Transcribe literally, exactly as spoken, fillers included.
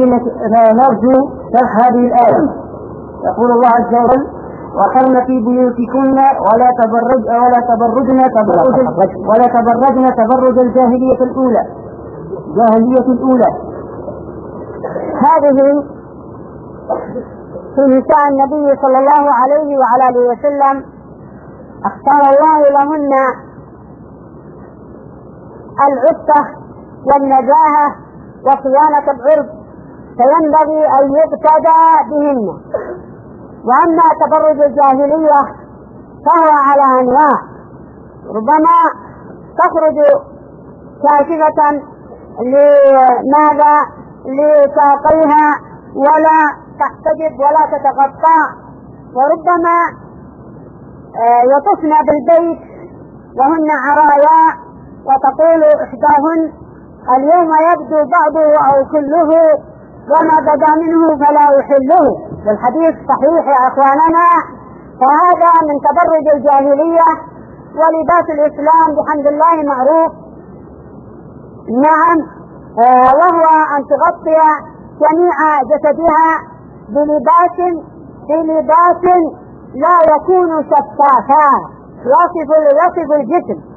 نرجو شرح هذه الآية. يقول الله عز وجل: وقرن في بيوتكن ولا تبرج ولا تبرجن تبرج ولا تبرجن تبرج الجاهلية الأولى جاهلية الأولى. هذه في نساء النبي صلى الله عليه وعلى آله وسلم اختار الله لهن العفة والنزاهة وصيانة العرض، فينبغي أن يقتدى بهن. وأما تبرج الجاهلية فهو على أنواع، ربما تخرج كاشفة لماذا لساقيها ولا تحتجب ولا تتغطى، وربما يطفن بالبيت وهن عرايا وتقول إحداهن: اليوم يبدو بعضه أو كله وما بدا منه فلا يحله. والحديث صحيح يا أخواننا. فهذا من تبرج الجاهلية، ولباس الإسلام بحمد الله معروف. نعم، آه وهو أن تغطي جميع جسدها بلباس بلباس لا يكون شفافا يصف يصف الجسم،